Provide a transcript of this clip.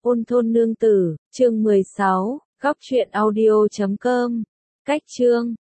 Ôn thôn nương tử, chương 16, góc truyện audio.com. Cách chương